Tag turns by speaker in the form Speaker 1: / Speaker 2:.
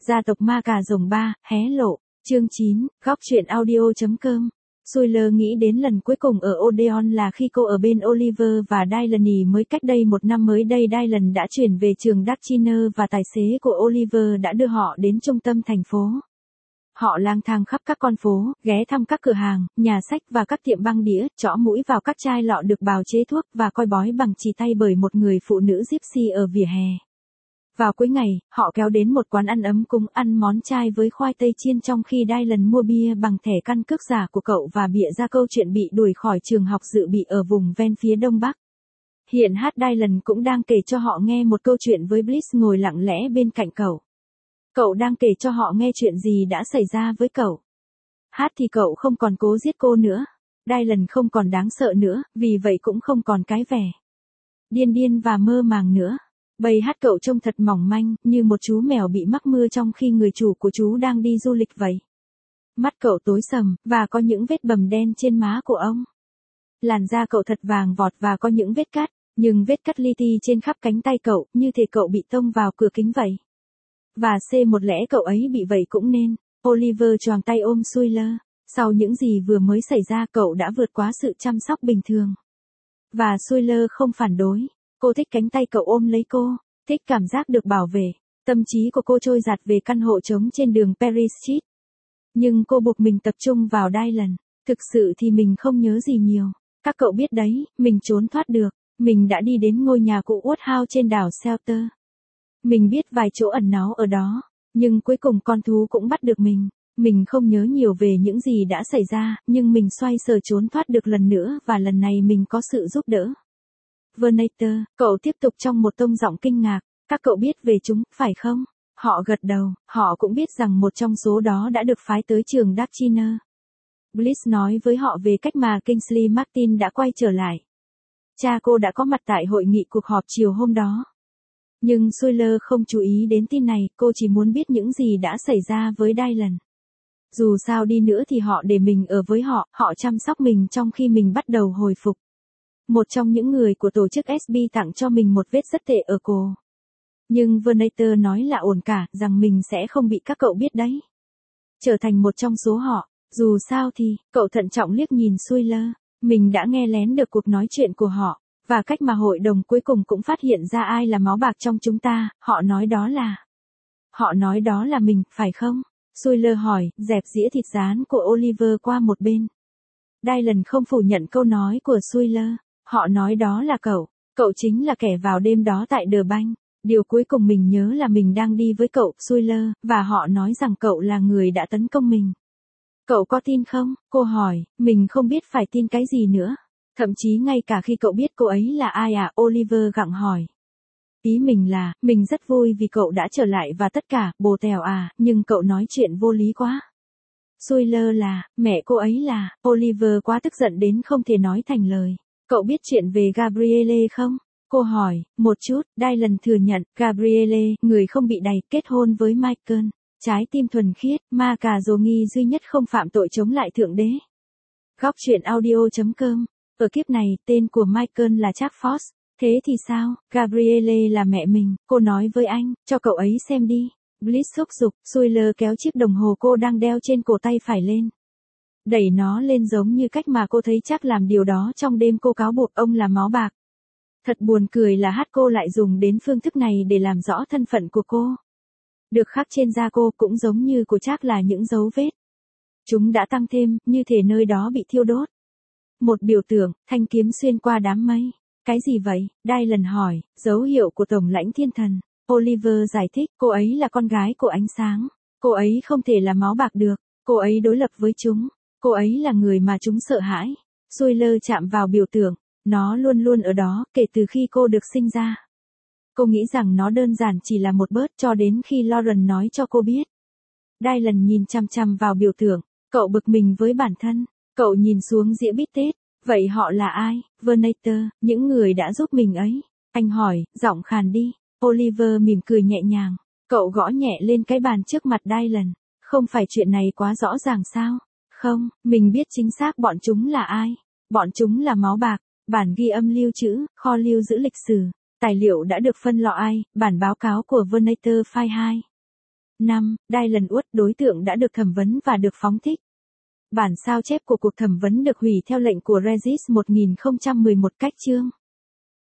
Speaker 1: Gia tộc ma cà rồng 3, hé lộ, chương 9, góc truyện audio.com. Suyler nghĩ đến lần cuối cùng ở Odeon là khi cô ở bên Oliver và Delaney mới cách đây một năm. Mới đây Dylan đã chuyển về trường Darkchiner và tài xế của Oliver đã đưa họ đến trung tâm thành phố. Họ lang thang khắp các con phố, ghé thăm các cửa hàng, nhà sách và các tiệm băng đĩa, chõ mũi vào các chai lọ được bào chế thuốc và coi bói bằng chỉ tay bởi một người phụ nữ gypsy ở vỉa hè. Vào cuối ngày, họ kéo đến một quán ăn ấm cúng ăn món chay với khoai tây chiên trong khi Dylan mua bia bằng thẻ căn cước giả của cậu và bịa ra câu chuyện bị đuổi khỏi trường học dự bị ở vùng ven phía đông bắc. Hiện Dylan cũng đang kể cho họ nghe một câu chuyện với Bliss ngồi lặng lẽ bên cạnh cậu. Cậu đang kể cho họ nghe chuyện gì đã xảy ra với cậu. Thì cậu không còn cố giết cô nữa. Dylan không còn đáng sợ nữa, vì vậy cũng không còn cái vẻ điên và mơ màng nữa. Bầy cậu trông thật mỏng manh, như một chú mèo bị mắc mưa trong khi người chủ của chú đang đi du lịch vậy. Mắt cậu tối sầm, và có những vết bầm đen trên má của ông. Làn da cậu thật vàng vọt và có những vết cắt, nhưng vết cắt li ti trên khắp cánh tay cậu, như thể cậu bị tông vào cửa kính vậy. Và một lẽ cậu ấy bị vậy cũng nên. Oliver choàng tay ôm Suyler. Sau những gì vừa mới xảy ra cậu đã vượt quá sự chăm sóc bình thường. Và Suyler không phản đối. Cô thích cánh tay cậu ôm lấy cô, thích cảm giác được bảo vệ. Tâm trí của cô trôi dạt về căn hộ trống trên đường Perry Street. Nhưng cô buộc mình tập trung vào Dylan. Thực sự thì mình không nhớ gì nhiều. Các cậu biết đấy, mình trốn thoát được. Mình đã đi đến ngôi nhà cũ Woodhouse trên đảo Shelter. Mình biết vài chỗ ẩn náu ở đó. Nhưng cuối cùng con thú cũng bắt được mình. Mình không nhớ nhiều về những gì đã xảy ra, nhưng mình xoay sở trốn thoát được lần nữa và lần này mình có sự giúp đỡ. Vernator, cậu tiếp tục trong một tông giọng kinh ngạc. Các cậu biết về chúng, phải không? Họ gật đầu, họ cũng biết rằng một trong số đó đã được phái tới trường Darkchiner. Bliss nói với họ về cách mà Kingsley Martin đã quay trở lại. Cha cô đã có mặt tại hội nghị cuộc họp chiều hôm đó. Nhưng Suyler không chú ý đến tin này, cô chỉ muốn biết những gì đã xảy ra với Dylan. Dù sao đi nữa thì họ để mình ở với họ, họ chăm sóc mình trong khi mình bắt đầu hồi phục. Một trong những người của tổ chức SB tặng cho mình một vết rất tệ ở cổ. Nhưng Vernator nói là ổn cả, rằng mình sẽ không bị các cậu biết đấy. Trở thành một trong số họ, dù sao thì, cậu thận trọng liếc nhìn Suyler. Mình đã nghe lén được cuộc nói chuyện của họ, và cách mà hội đồng cuối cùng cũng phát hiện ra ai là máu bạc trong chúng ta, họ nói đó là mình, phải không? Suyler hỏi, dẹp dĩa thịt rán của Oliver qua một bên. Dylan không phủ nhận câu nói của Suyler. Họ nói đó là cậu chính là kẻ vào đêm đó tại The Bank. Điều cuối cùng mình nhớ là mình đang đi với cậu, Suyler, và họ nói rằng cậu là người đã tấn công mình. Cậu có tin không? Cô hỏi, mình không biết phải tin cái gì nữa. Thậm chí ngay cả khi cậu biết cô ấy là ai à, Oliver gặng hỏi. Ý mình là, mình rất vui vì cậu đã trở lại và tất cả, bồ tèo à, nhưng cậu nói chuyện vô lý quá. Suyler là, mẹ cô ấy là, Oliver quá tức giận đến không thể nói thành lời. Cậu biết chuyện về Gabrielle không? Cô hỏi, một chút, Dylan thừa nhận, Gabrielle, người không bị đày, kết hôn với Michael. Trái tim thuần khiết, ma cà rồ nghi duy nhất không phạm tội chống lại Thượng Đế. Góc truyện audio.com. Ở kiếp này, tên của Michael là Jack Fox. Thế thì sao? Gabrielle là mẹ mình, cô nói với anh, cho cậu ấy xem đi. Bliss thúc giục, Suyler kéo chiếc đồng hồ cô đang đeo trên cổ tay phải lên. Đẩy nó lên giống như cách mà cô thấy chắc làm điều đó trong đêm cô cáo buộc ông là máu bạc. Thật buồn cười là cô lại dùng đến phương thức này để làm rõ thân phận của cô. Được khắc trên da cô cũng giống như của chắc là những dấu vết. Chúng đã tăng thêm, như thể nơi đó bị thiêu đốt. Một biểu tượng, thanh kiếm xuyên qua đám mây. Cái gì vậy? Dylan hỏi, dấu hiệu của Tổng lãnh thiên thần. Oliver giải thích, cô ấy là con gái của ánh sáng. Cô ấy không thể là máu bạc được. Cô ấy đối lập với chúng. Cô ấy là người mà chúng sợ hãi. Suyler chạm vào biểu tượng. Nó luôn luôn ở đó, kể từ khi cô được sinh ra. Cô nghĩ rằng nó đơn giản chỉ là một bớt cho đến khi Lauren nói cho cô biết. Dylan nhìn chằm chằm vào biểu tượng. Cậu bực mình với bản thân. Cậu nhìn xuống dĩa bít tết. Vậy họ là ai? Vernator, những người đã giúp mình ấy. Anh hỏi, giọng khàn đi. Oliver mỉm cười nhẹ nhàng. Cậu gõ nhẹ lên cái bàn trước mặt Dylan. Không phải chuyện này quá rõ ràng sao? Không, mình biết chính xác bọn chúng là ai. Bọn chúng là máu bạc. Bản ghi âm lưu trữ, kho lưu giữ lịch sử. Tài liệu đã được phân loại, bản báo cáo của Vernator file 2. 5. Dylan Wood, đối tượng đã được thẩm vấn và được phóng thích. Bản sao chép của cuộc thẩm vấn được hủy theo lệnh của Regis 1011 cách chương.